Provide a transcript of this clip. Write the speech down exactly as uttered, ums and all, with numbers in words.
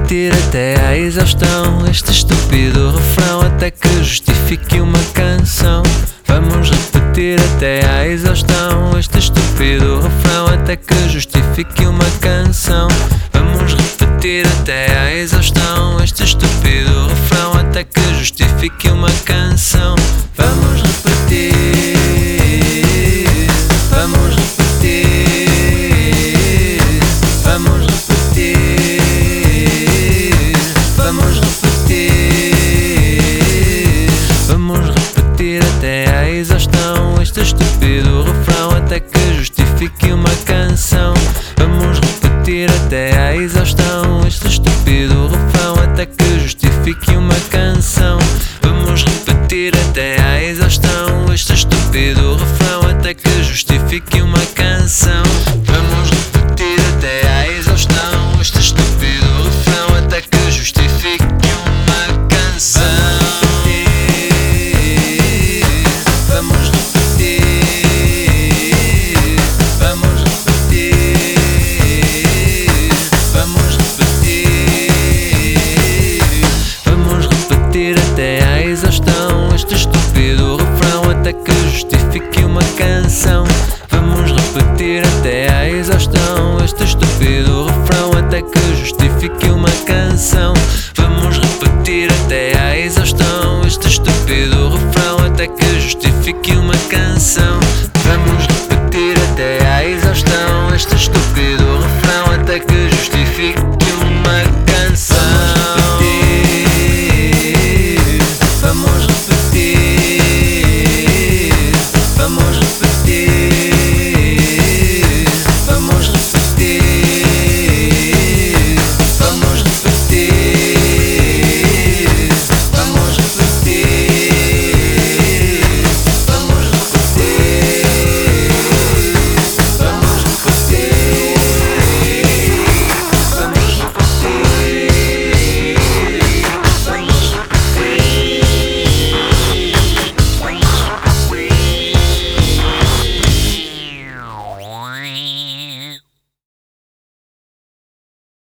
repetir até à exaustão este estúpido refrão até que justifique uma canção. Vamos repetir até à exaustão este estúpido refrão até que justifique uma canção. Vamos repetir até à exaustão este estúpido refrão até que justifique uma canção. Vamos repetir, vamos repetir, vamos repetir, vamos repetir, vamos repetir até à exaustão este estúpido refrão até que justifique uma canção. Vamos repetir até à exaustão este estúpido refrão até que justifique uma canção. Vamos repetir até à exaustão este estúpido refrão até que justifique uma canção. Vamos repetir até à exaustão este estúpido refrão até que justifique uma canção. Vamos repetir, vamos repetir, vamos repetir, vamos repetir até à exaustão este estúpido refrão até que justifique uma canção. Vamos repetir até à exaustão este estúpido refrão até que justifique uma canção. Vamos repetir até à exaustão este estúpido refrão até que justifique uma canção.